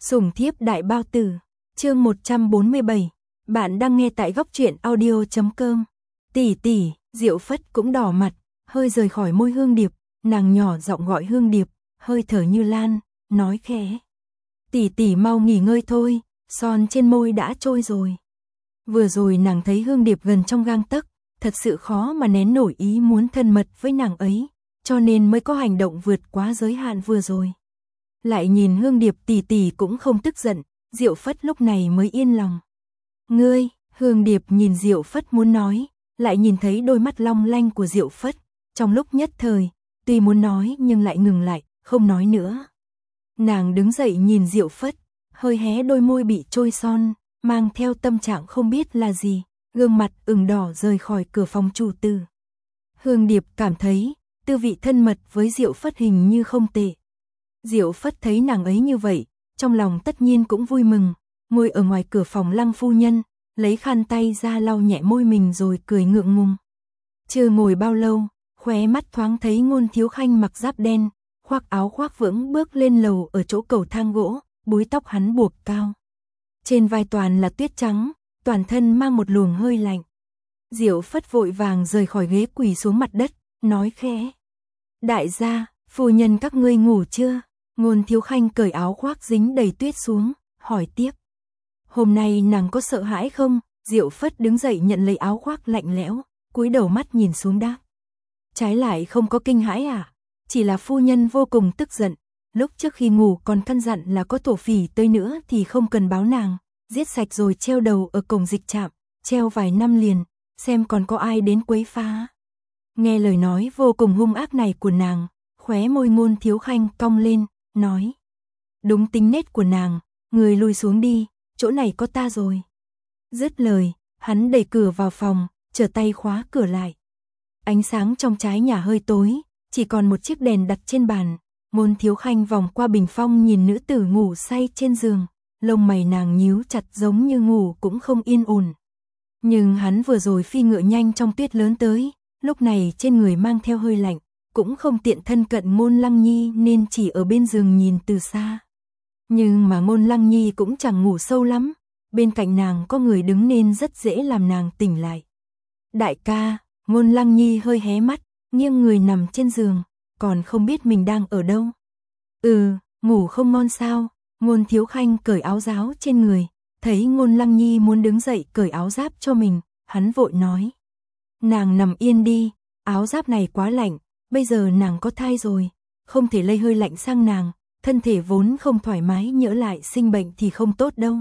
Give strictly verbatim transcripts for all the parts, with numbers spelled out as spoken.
Sủng thiếp đại bao tử, chương một trăm bốn mươi bảy. Bạn đang nghe tại góc truyện audio chấm com. Tỷ tỷ, Diệu Phất cũng đỏ mặt, hơi rời khỏi môi Hương Điệp, nàng nhỏ giọng gọi Hương Điệp, hơi thở như lan, nói khẽ. Tỷ tỷ mau nghỉ ngơi thôi, son trên môi đã trôi rồi. Vừa rồi nàng thấy Hương Điệp gần trong gang tấc, thật sự khó mà nén nổi ý muốn thân mật với nàng ấy, cho nên mới có hành động vượt quá giới hạn vừa rồi. Lại nhìn Hương Điệp tỷ tỷ cũng không tức giận, Diệu Phất lúc này mới yên lòng. Ngươi, Hương Điệp nhìn Diệu Phất muốn nói, lại nhìn thấy đôi mắt long lanh của Diệu Phất, trong lúc nhất thời, tuy muốn nói nhưng lại ngừng lại, không nói nữa. Nàng đứng dậy nhìn Diệu Phất, hơi hé đôi môi bị trôi son, mang theo tâm trạng không biết là gì, gương mặt ửng đỏ rời khỏi cửa phòng chủ tử. Hương Điệp cảm thấy, tư vị thân mật với Diệu Phất hình như không tệ. Diệu Phất thấy nàng ấy như vậy, trong lòng tất nhiên cũng vui mừng, ngồi ở ngoài cửa phòng Lăng phu nhân, lấy khăn tay ra lau nhẹ môi mình rồi cười ngượng ngùng. Chưa ngồi bao lâu, khóe mắt thoáng thấy Ngôn Thiếu Khanh mặc giáp đen, khoác áo khoác vững bước lên lầu ở chỗ cầu thang gỗ, búi tóc hắn buộc cao. Trên vai toàn là tuyết trắng, toàn thân mang một luồng hơi lạnh. Diệu Phất vội vàng rời khỏi ghế quỳ xuống mặt đất, nói khẽ. Đại gia, phu nhân các ngươi ngủ chưa? Ngôn Thiếu Khanh cởi áo khoác dính đầy tuyết xuống, hỏi tiếp. Hôm nay nàng có sợ hãi không? Diệu Phất đứng dậy nhận lấy áo khoác lạnh lẽo, cúi đầu mắt nhìn xuống đáp. Trái lại không có kinh hãi à? Chỉ là phu nhân vô cùng tức giận, lúc trước khi ngủ còn căn dặn là có thổ phỉ tới nữa thì không cần báo nàng, giết sạch rồi treo đầu ở cổng dịch trạm, treo vài năm liền, xem còn có ai đến quấy phá. Nghe lời nói vô cùng hung ác này của nàng, khóe môi Ngôn Thiếu Khanh cong lên, nói. Đúng tính nết của nàng, người lùi xuống đi, chỗ này có ta rồi. Dứt lời, hắn đẩy cửa vào phòng, trở tay khóa cửa lại. Ánh sáng trong trái nhà hơi tối, chỉ còn một chiếc đèn đặt trên bàn. Ngôn Thiếu Khanh vòng qua bình phong nhìn nữ tử ngủ say trên giường, lông mày nàng nhíu chặt giống như ngủ cũng không yên ổn. Nhưng hắn vừa rồi phi ngựa nhanh trong tuyết lớn tới, lúc này trên người mang theo hơi lạnh, cũng không tiện thân cận Ngôn Lăng Nhi nên chỉ ở bên giường nhìn từ xa. Nhưng mà Ngôn Lăng Nhi cũng chẳng ngủ sâu lắm, bên cạnh nàng có người đứng nên rất dễ làm nàng tỉnh lại. Đại ca, Ngôn Lăng Nhi hơi hé mắt, nghiêng người nằm trên giường, còn không biết mình đang ở đâu. Ừ, ngủ không ngon sao? Ngôn Thiếu Khanh cởi áo giáp trên người, thấy Ngôn Lăng Nhi muốn đứng dậy cởi áo giáp cho mình, hắn vội nói. Nàng nằm yên đi, áo giáp này quá lạnh, bây giờ nàng có thai rồi, không thể lây hơi lạnh sang nàng, thân thể vốn không thoải mái nhỡ lại sinh bệnh thì không tốt đâu.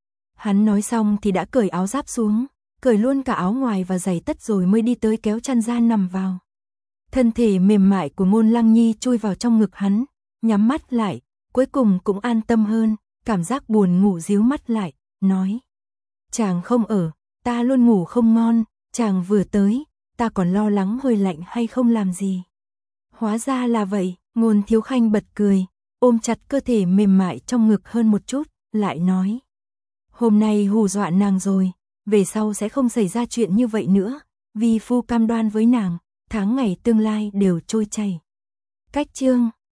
Hắn nói xong thì đã cởi áo giáp xuống, cởi luôn cả áo ngoài và giày tất rồi mới đi tới kéo chăn ra nằm vào. Thân thể mềm mại của Ngôn Lăng Nhi chui vào trong ngực hắn, nhắm mắt lại, cuối cùng cũng an tâm hơn, cảm giác buồn ngủ díu mắt lại, nói. Chàng không ở, ta luôn ngủ không ngon, chàng vừa tới, ta còn lo lắng hơi lạnh hay không làm gì. Hóa ra là vậy, Ngôn Thiếu Khanh bật cười, ôm chặt cơ thể mềm mại trong ngực hơn một chút, lại nói. Hôm nay hù dọa nàng rồi, về sau sẽ không xảy ra chuyện như vậy nữa, vi phu cam đoan với nàng, tháng ngày tương lai đều trôi chảy. Cách chương